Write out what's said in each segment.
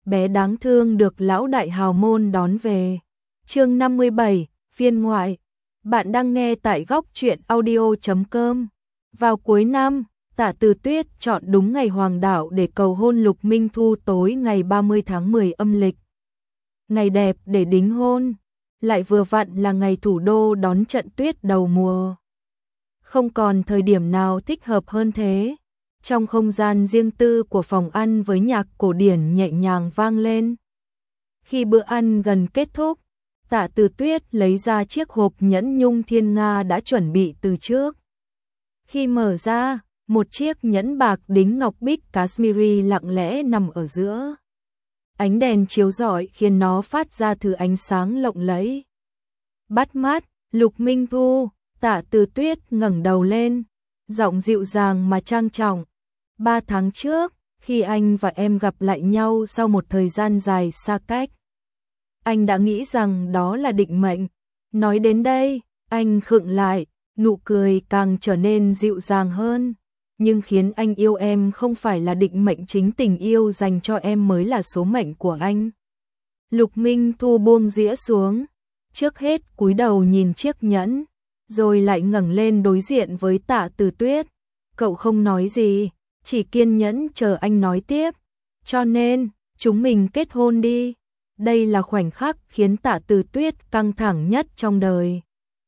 bé đáng thương được lão đại hào môn đón về. Chương 57, phiên ngoại. Bạn đang nghe tại góc truyện audio.com. Vào cuối năm, Tạ Từ Tuyết chọn đúng ngày hoàng đạo để cầu hôn Lục Minh Thu tối ngày 30 tháng 10 âm lịch. Ngày đẹp để đính hôn, lại vừa vặn là ngày thủ đô đón trận tuyết đầu mùa. Không còn thời điểm nào thích hợp hơn thế. Trong không gian riêng tư của phòng ăn với nhạc cổ điển nhẹ nhàng vang lên. Khi bữa ăn gần kết thúc, Tạ Từ Tuyết lấy ra chiếc hộp nhẫn nhung thiên nga đã chuẩn bị từ trước. Khi mở ra, một chiếc nhẫn bạc đính ngọc bích Kashmiri lặng lẽ nằm ở giữa. Ánh đèn chiếu rọi khiến nó phát ra thứ ánh sáng lộng lẫy. Bắt mắt, Lục Minh Thu, Tạ Từ Tuyết ngẩng đầu lên, giọng dịu dàng mà trang trọng. 3 tháng trước, khi anh và em gặp lại nhau sau một thời gian dài xa cách, anh đã nghĩ rằng đó là định mệnh. Nói đến đây, anh khựng lại, nụ cười càng trở nên dịu dàng hơn. Nhưng khiến anh yêu em không phải là định mệnh, chính tình yêu dành cho em mới là số mệnh của anh. Lục Minh Thu buông dĩa xuống, trước hết cúi đầu nhìn chiếc nhẫn, rồi lại ngẩng lên đối diện với Tạ Từ Tuyết. Cậu không nói gì, chỉ kiên nhẫn chờ anh nói tiếp. Cho nên, chúng mình kết hôn đi. Đây là khoảnh khắc khiến Tạ Từ Tuyết căng thẳng nhất trong đời.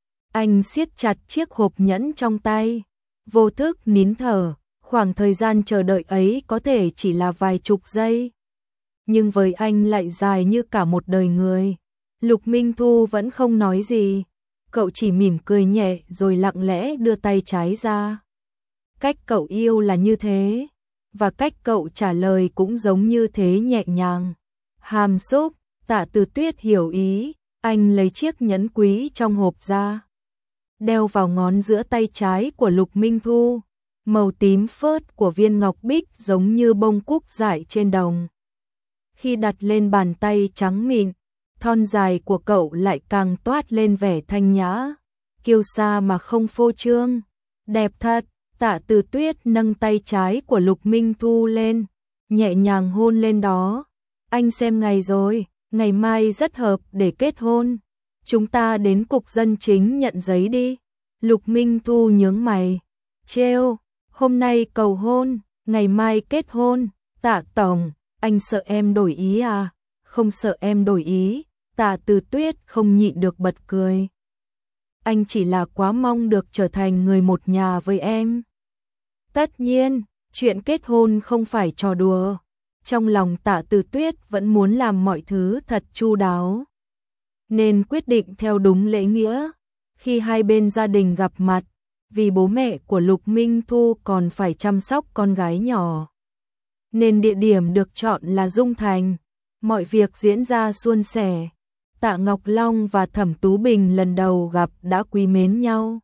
Anh siết chặt chiếc hộp nhẫn trong tay, vô thức nín thở. Khoảng thời gian chờ đợi ấy có thể chỉ là vài chục giây, nhưng với anh lại dài như cả một đời người. Lục Minh Thu vẫn không nói gì, cậu chỉ mỉm cười nhẹ rồi lặng lẽ đưa tay trái ra. Cách cậu yêu là như thế, và cách cậu trả lời cũng giống như thế, nhẹ nhàng, hàm xúc. Tạ Từ Tuyết hiểu ý, anh lấy chiếc nhẫn quý trong hộp ra, đeo vào ngón giữa tay trái của Lục Minh Thu. Màu tím phớt của viên ngọc bích giống như bông cúc dại trên đồng. Khi đặt lên bàn tay trắng mịn, thon dài của cậu lại càng toát lên vẻ thanh nhã, kiêu sa mà không phô trương. Đẹp thật. Tạ Từ Tuyết nâng tay trái của Lục Minh Thu lên, nhẹ nhàng hôn lên đó. Anh xem ngày rồi, ngày mai rất hợp để kết hôn. Chúng ta đến cục dân chính nhận giấy đi. Lục Minh Thu nhướng mày, trêu, hôm nay cầu hôn, ngày mai kết hôn. Tạ tổng, anh sợ em đổi ý à? Không sợ em đổi ý. Tạ Từ Tuyết không nhịn được bật cười. Anh chỉ là quá mong được trở thành người một nhà với em. Tất nhiên, chuyện kết hôn không phải trò đùa. Trong lòng Tạ Từ Tuyết vẫn muốn làm mọi thứ thật chu đáo, nên quyết định theo đúng lễ nghĩa. Khi hai bên gia đình gặp mặt, vì bố mẹ của Lục Minh Thu còn phải chăm sóc con gái nhỏ, nên địa điểm được chọn là Dung Thành. Mọi việc diễn ra suôn sẻ. Tạ Ngọc Long và Thẩm Tú Bình lần đầu gặp đã quý mến nhau.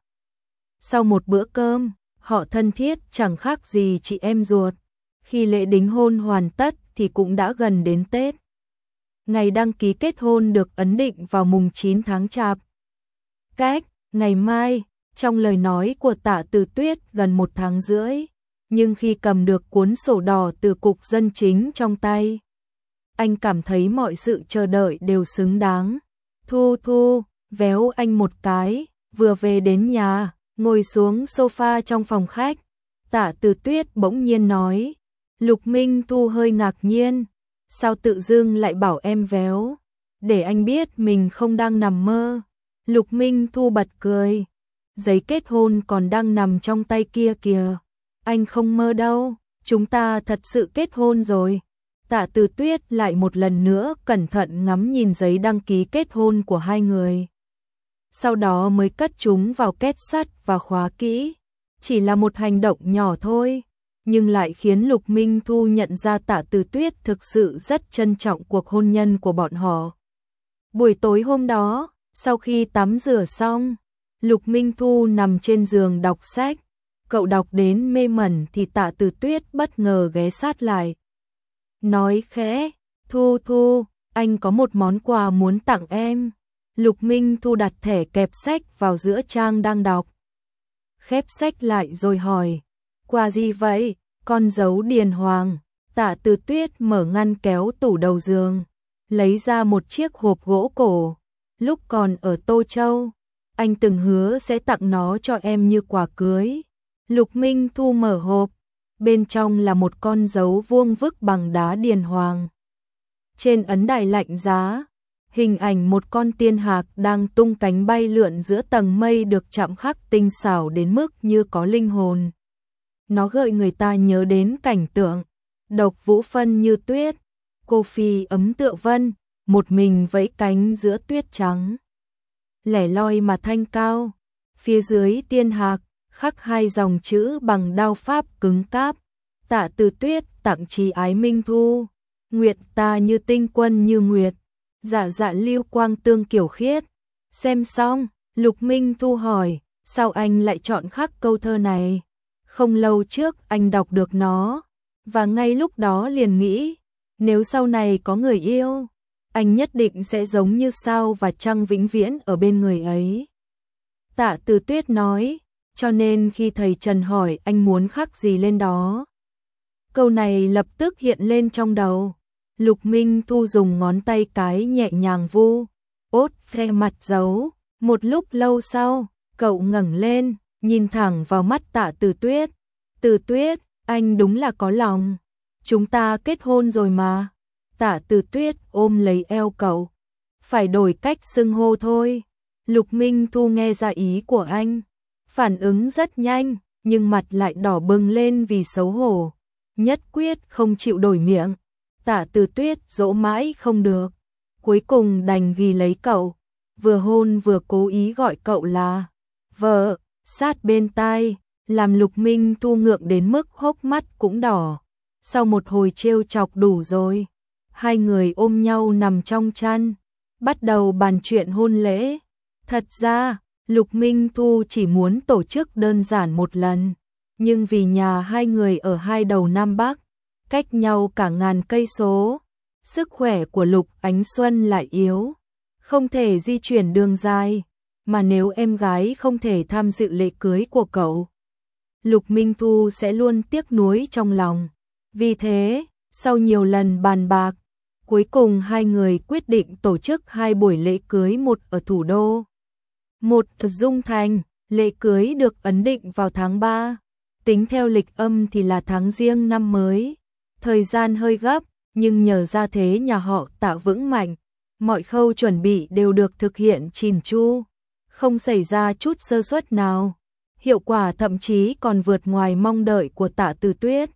Sau một bữa cơm, họ thân thiết chẳng khác gì chị em ruột. Khi lễ đính hôn hoàn tất thì cũng đã gần đến Tết. Ngày đăng ký kết hôn được ấn định vào mùng 9 tháng Chạp. Cách ngày mai, trong lời nói của Tạ Từ Tuyết gần 1 tháng rưỡi, nhưng khi cầm được cuốn sổ đỏ từ cục dân chính trong tay, anh cảm thấy mọi sự chờ đợi đều xứng đáng. Thu véo anh một cái, vừa về đến nhà, ngồi xuống sofa trong phòng khách. Tạ Từ Tuyết bỗng nhiên nói. Lục Minh Thu hơi ngạc nhiên, sao tự dưng lại bảo em véo, để anh biết mình không đang nằm mơ. Lục Minh Thu bật cười, giấy kết hôn còn đang nằm trong tay kia kìa. Anh không mơ đâu, chúng ta thật sự kết hôn rồi. Tạ Từ Tuyết lại một lần nữa cẩn thận ngắm nhìn giấy đăng ký kết hôn của hai người, sau đó mới cất chúng vào két sắt và khóa kỹ. Chỉ là một hành động nhỏ thôi, nhưng lại khiến Lục Minh Thu nhận ra Tạ Từ Tuyết thực sự rất trân trọng cuộc hôn nhân của bọn họ. Buổi tối hôm đó, sau khi tắm rửa xong, Lục Minh Thu nằm trên giường đọc sách. Cậu đọc đến mê mẩn thì Tạ Từ Tuyết bất ngờ ghé sát lại, nói khẽ, Thu, anh có một món quà muốn tặng em. Lục Minh Thu đặt thẻ kẹp sách vào giữa trang đang đọc, khép sách lại rồi hỏi, quà gì vậy? Con dấu điền hoàng. Tạ Từ Tuyết mở ngăn kéo tủ đầu giường, lấy ra một chiếc hộp gỗ cổ. Lúc còn ở Tô Châu, anh từng hứa sẽ tặng nó cho em như quà cưới. Lục Minh Thu mở hộp, bên trong là một con dấu vuông vức bằng đá điền hoàng. Trên ấn đài lạnh giá, hình ảnh một con tiên hạc đang tung cánh bay lượn giữa tầng mây được chạm khắc tinh xảo đến mức như có linh hồn. Nó gợi người ta nhớ đến cảnh tượng Độc Vũ Phân như tuyết, cô phi ấm tựa vân, một mình vẫy cánh giữa tuyết trắng. Lẻ loi mà thanh cao, phía dưới tiên hạc khắc hai dòng chữ bằng đao pháp cứng cáp. Tạ Từ Tuyết tặng Trí Ái Minh Thu, nguyệt ta như tinh quân như nguyệt, dạ dạ lưu quang tương kiểu khiết. Xem xong, Lục Minh Thu hỏi, sao anh lại chọn khắc câu thơ này? Không lâu trước anh đọc được nó, và ngay lúc đó liền nghĩ, nếu sau này có người yêu, anh nhất định sẽ giống như sao và trăng vĩnh viễn ở bên người ấy. Tạ Từ Tuyết nói, cho nên khi thầy Trần hỏi anh muốn khắc gì lên đó, câu này lập tức hiện lên trong đầu. Lục Minh Thu dùng ngón tay cái nhẹ nhàng vu ốt phe mặt dấu. Một lúc lâu sau, cậu ngẩng lên, nhìn thẳng vào mắt Tạ Từ Tuyết. Từ Tuyết, anh đúng là có lòng. Chúng ta kết hôn rồi mà. Tạ Từ Tuyết ôm lấy eo cậu. Phải đổi cách xưng hô thôi. Lục Minh Thu nghe ra ý của anh. Phản ứng rất nhanh, nhưng mặt lại đỏ bừng lên vì xấu hổ. Nhất quyết không chịu đổi miệng. Tạ Từ Tuyết dỗ mãi không được. Cuối cùng đành ghi lấy cậu. Vừa hôn vừa cố ý gọi cậu là vợ, sát bên tai, làm Lục Minh Thu ngượng đến mức hốc mắt cũng đỏ. Sau một hồi trêu chọc đủ rồi, hai người ôm nhau nằm trong chăn, bắt đầu bàn chuyện hôn lễ. Thật ra, Lục Minh Thu chỉ muốn tổ chức đơn giản một lần, nhưng vì nhà hai người ở hai đầu Nam Bắc, cách nhau cả ngàn cây số, sức khỏe của Lục Ánh Xuân lại yếu, không thể di chuyển đường dài, mà nếu em gái không thể tham dự lễ cưới của cậu, Lục Minh Thu sẽ luôn tiếc nuối trong lòng. Vì thế, sau nhiều lần bàn bạc, cuối cùng hai người quyết định tổ chức hai buổi lễ cưới, một ở thủ đô, một ở Dung Thành. Lễ cưới được ấn định vào tháng 3, tính theo lịch âm thì là tháng Giêng năm mới. Thời gian hơi gấp, nhưng nhờ gia thế nhà họ Tạ vững mạnh, mọi khâu chuẩn bị đều được thực hiện chỉn chu, không xảy ra chút sơ suất nào. Hiệu quả thậm chí còn vượt ngoài mong đợi của Tạ Từ Tuyết.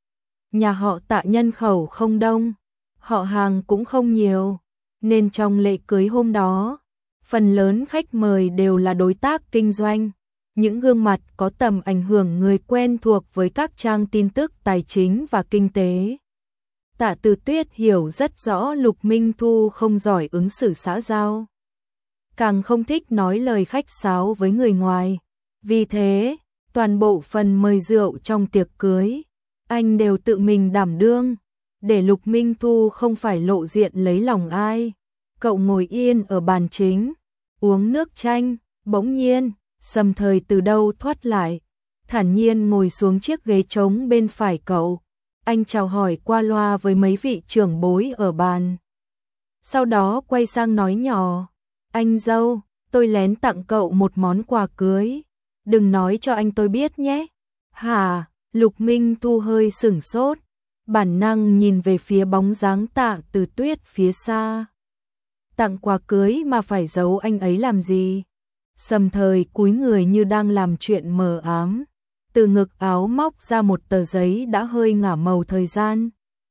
Nhà họ Tạ nhân khẩu không đông, họ hàng cũng không nhiều, nên trong lễ cưới hôm đó, phần lớn khách mời đều là đối tác kinh doanh, những gương mặt có tầm ảnh hưởng, người quen thuộc với các trang tin tức tài chính và kinh tế. Tạ Từ Tuyết hiểu rất rõ Lục Minh Thu không giỏi ứng xử xã giao, càng không thích nói lời khách sáo với người ngoài. Vì thế, toàn bộ phần mời rượu trong tiệc cưới, anh đều tự mình đảm đương, để Lục Minh Thu không phải lộ diện lấy lòng ai. Cậu ngồi yên ở bàn chính, uống nước chanh, bỗng nhiên, Sầm Thời từ đâu thoát lại, thản nhiên ngồi xuống chiếc ghế trống bên phải cậu. Anh chào hỏi qua loa với mấy vị trưởng bối ở bàn. Sau đó quay sang nói nhỏ, anh dâu, tôi lén tặng cậu một món quà cưới. Đừng nói cho anh tôi biết nhé. Hả? Lục Minh Thu hơi sửng sốt, bản năng nhìn về phía bóng dáng Tạ Từ Tuyết phía xa. Tặng quà cưới mà phải giấu anh ấy làm gì? Sầm Thời cúi người như đang làm chuyện mờ ám, từ ngực áo móc ra một tờ giấy đã hơi ngả màu thời gian.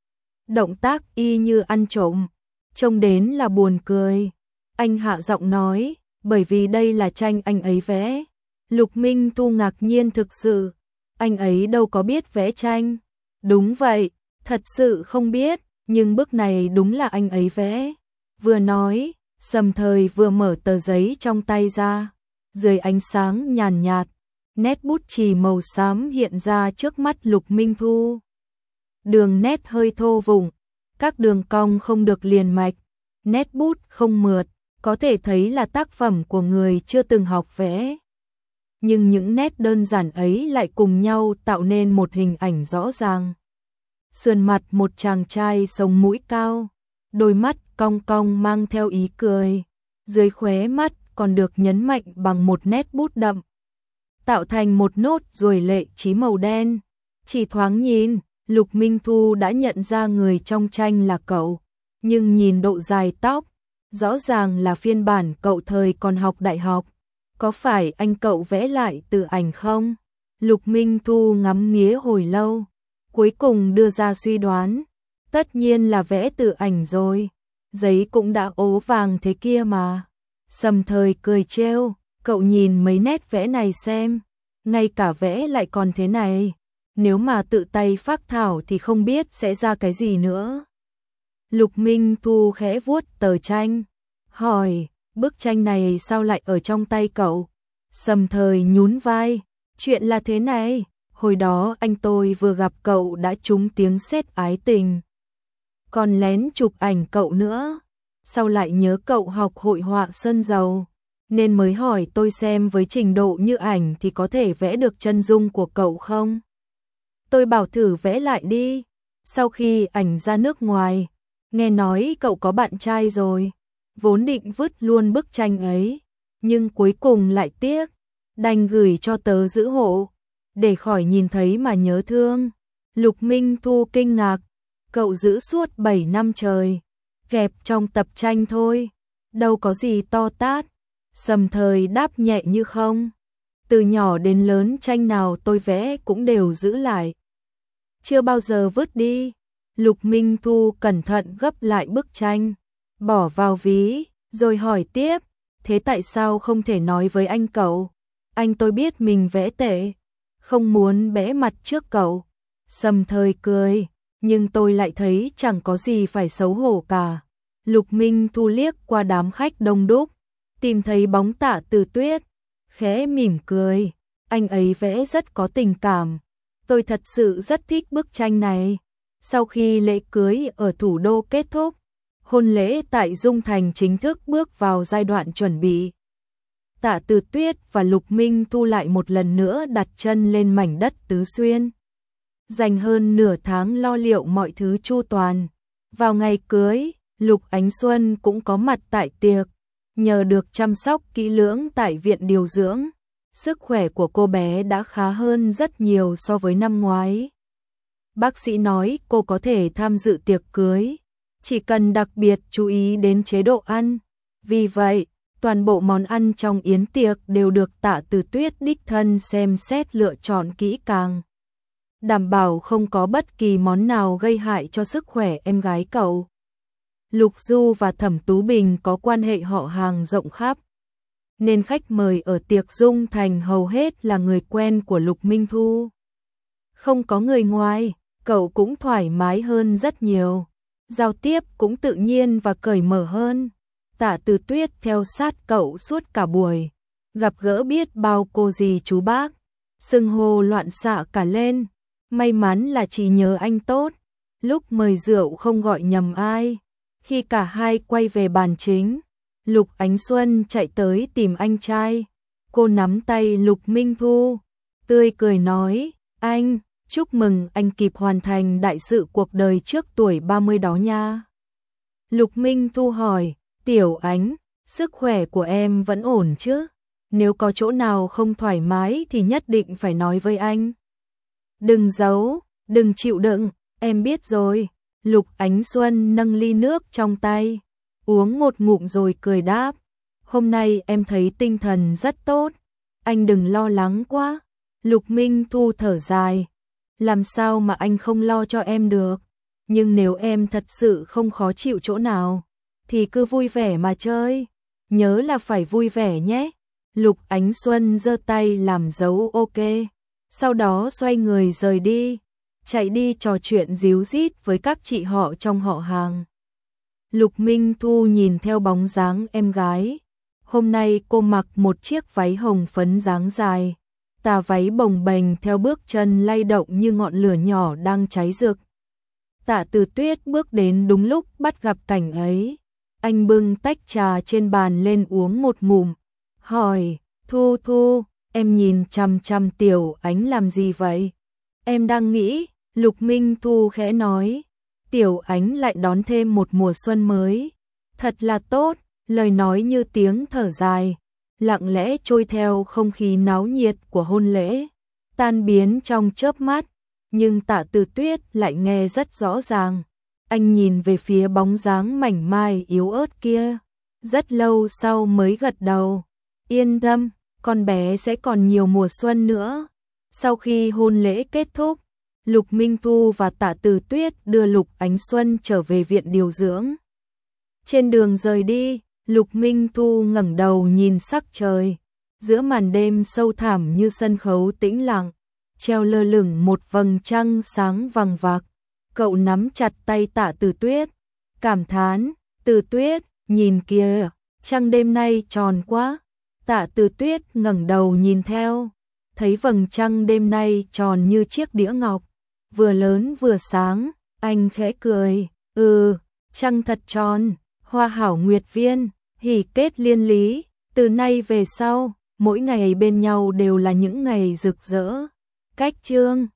Động tác y như ăn trộm, trông đến là buồn cười. Anh hạ giọng nói, bởi vì đây là tranh anh ấy vẽ. Lục Minh Thu ngạc nhiên thực sự, anh ấy đâu có biết vẽ tranh. Đúng vậy, thật sự không biết, nhưng bức này đúng là anh ấy vẽ. Vừa nói, Sầm Thời vừa mở tờ giấy trong tay ra, dưới ánh sáng nhàn nhạt, nét bút chì màu xám hiện ra trước mắt Lục Minh Thu. Đường nét hơi thô vụng, các đường cong không được liền mạch, nét bút không mượt, có thể thấy là tác phẩm của người chưa từng học vẽ. Nhưng những nét đơn giản ấy lại cùng nhau tạo nên một hình ảnh rõ ràng. sườn mặt một chàng trai sống mũi cao, đôi mắt cong cong mang theo ý cười, dưới khóe mắt còn được nhấn mạnh bằng một nét bút đậm, tạo thành một nốt ruồi lệ trí màu đen. Chỉ thoáng nhìn, Lục Minh Thu đã nhận ra người trong tranh là cậu, nhưng nhìn độ dài tóc, rõ ràng là phiên bản cậu thời còn học đại học. Có phải anh cậu vẽ lại từ ảnh không? Lục Minh Thu ngắm nghía hồi lâu, cuối cùng đưa ra suy đoán. Tất nhiên là vẽ từ ảnh rồi, giấy cũng đã ố vàng thế kia mà. Sầm Thời cười trêu, cậu nhìn mấy nét vẽ này xem, ngay cả vẽ lại còn thế này. Nếu mà tự tay phác thảo thì không biết sẽ ra cái gì nữa. Lục Minh Thu khẽ vuốt tờ tranh, hỏi, bức tranh này sao lại ở trong tay cậu? Sầm Thời nhún vai, chuyện là thế này, hồi đó anh tôi vừa gặp cậu đã trúng tiếng sét ái tình. Còn lén chụp ảnh cậu nữa, sau lại nhớ cậu học hội họa sơn dầu, nên mới hỏi tôi xem với trình độ như ảnh thì có thể vẽ được chân dung của cậu không? Tôi bảo thử vẽ lại đi. Sau khi ảnh ra nước ngoài, nghe nói cậu có bạn trai rồi, vốn định vứt luôn bức tranh ấy, nhưng cuối cùng lại tiếc, đành gửi cho tớ giữ hộ, để khỏi nhìn thấy mà nhớ thương. Lục Minh Thu kinh ngạc, cậu giữ suốt 7 năm trời, kẹp trong tập tranh thôi, đâu có gì to tát. Sầm Thời đáp nhẹ như không, từ nhỏ đến lớn tranh nào tôi vẽ cũng đều giữ lại, chưa bao giờ vứt đi. Lục Minh Thu cẩn thận gấp lại bức tranh, bỏ vào ví, rồi hỏi tiếp, thế tại sao không thể nói với anh cậu? Anh tôi biết mình vẽ tệ, không muốn bẽ mặt trước cậu. Sầm Thời cười, nhưng tôi lại thấy chẳng có gì phải xấu hổ cả. Lục Minh Thu liếc qua đám khách đông đúc, tìm thấy bóng Tạ Từ Tuyết, khẽ mỉm cười, anh ấy vẽ rất có tình cảm. Tôi thật sự rất thích bức tranh này. Sau khi lễ cưới ở thủ đô kết thúc, hôn lễ tại Dung Thành chính thức bước vào giai đoạn chuẩn bị. Tạ Từ Tuyết và Lục Minh Thu lại một lần nữa đặt chân lên mảnh đất Tứ Xuyên. Dành hơn nửa tháng lo liệu mọi thứ chu toàn. Vào ngày cưới, Lục Ánh Xuân cũng có mặt tại tiệc. Nhờ được chăm sóc kỹ lưỡng tại viện điều dưỡng, sức khỏe của cô bé đã khá hơn rất nhiều so với năm ngoái. Bác sĩ nói cô có thể tham dự tiệc cưới, chỉ cần đặc biệt chú ý đến chế độ ăn. Vì vậy, toàn bộ món ăn trong yến tiệc đều được Tạ Từ Tuyết đích thân xem xét lựa chọn kỹ càng, đảm bảo không có bất kỳ món nào gây hại cho sức khỏe em gái cậu. Lục Du và Thẩm Tú Bình có quan hệ họ hàng rộng khắp, nên khách mời ở tiệc Dung Thành hầu hết là người quen của Lục Minh Thu. Không có người ngoài, cậu cũng thoải mái hơn rất nhiều, giao tiếp cũng tự nhiên và cởi mở hơn. Tạ Từ Tuyết theo sát cậu suốt cả buổi, gặp gỡ biết bao cô dì chú bác, xưng hô loạn xạ cả lên. May mắn là chỉ nhớ anh tốt, lúc mời rượu không gọi nhầm ai. Khi cả hai quay về bàn chính, Lục Ánh Xuân chạy tới tìm anh trai. Cô nắm tay Lục Minh Thu, tươi cười nói, anh, chúc mừng anh kịp hoàn thành đại sự cuộc đời trước tuổi 30 đó nha. Lục Minh Thu hỏi, Tiểu Ánh, sức khỏe của em vẫn ổn chứ? Nếu có chỗ nào không thoải mái thì nhất định phải nói với anh. Đừng giấu, đừng chịu đựng, em biết rồi. Lục Ánh Xuân nâng ly nước trong tay, uống một ngụm rồi cười đáp, hôm nay em thấy tinh thần rất tốt, anh đừng lo lắng quá. Lục Minh Thu thở dài, làm sao mà anh không lo cho em được, nhưng nếu em thật sự không khó chịu chỗ nào, thì cứ vui vẻ mà chơi, nhớ là phải vui vẻ nhé. Lục Ánh Xuân giơ tay làm dấu ok, sau đó xoay người rời đi, chạy đi trò chuyện díu dít với các chị họ trong họ hàng. Lục Minh Thu nhìn theo bóng dáng em gái. Hôm nay cô mặc một chiếc váy hồng phấn dáng dài, tà váy bồng bềnh theo bước chân lay động như ngọn lửa nhỏ đang cháy rực. Tạ Từ Tuyết bước đến đúng lúc bắt gặp cảnh ấy. Anh bưng tách trà trên bàn lên uống một ngụm, hỏi, Thu Thu, em nhìn chằm chằm Tiểu Ánh làm gì vậy? Em đang nghĩ. Lục Minh Thu khẽ nói, Tiểu Ánh lại đón thêm một mùa xuân mới. Thật là tốt, lời nói như tiếng thở dài, lặng lẽ trôi theo không khí náo nhiệt của hôn lễ, tan biến trong chớp mắt, nhưng Tạ Từ Tuyết lại nghe rất rõ ràng. Anh nhìn về phía bóng dáng mảnh mai yếu ớt kia, rất lâu sau mới gật đầu. Yên tâm, con bé sẽ còn nhiều mùa xuân nữa. Sau khi hôn lễ kết thúc, Lục Minh Thu và Tạ Từ Tuyết đưa Lục Ánh Xuân trở về viện điều dưỡng. Trên đường rời đi, Lục Minh Thu ngẩng đầu nhìn sắc trời, giữa màn đêm sâu thẳm như sân khấu tĩnh lặng, treo lơ lửng một vầng trăng sáng vằng vặc. Cậu nắm chặt tay Tạ Từ Tuyết, cảm thán, Từ Tuyết, nhìn kìa, trăng đêm nay tròn quá. Tạ Từ Tuyết ngẩng đầu nhìn theo, thấy vầng trăng đêm nay tròn như chiếc đĩa ngọc, vừa lớn vừa sáng, anh khẽ cười, trăng thật tròn, hoa hảo nguyệt viên, hỷ kết liên lý, từ nay về sau, mỗi ngày bên nhau đều là những ngày rực rỡ. Cách chương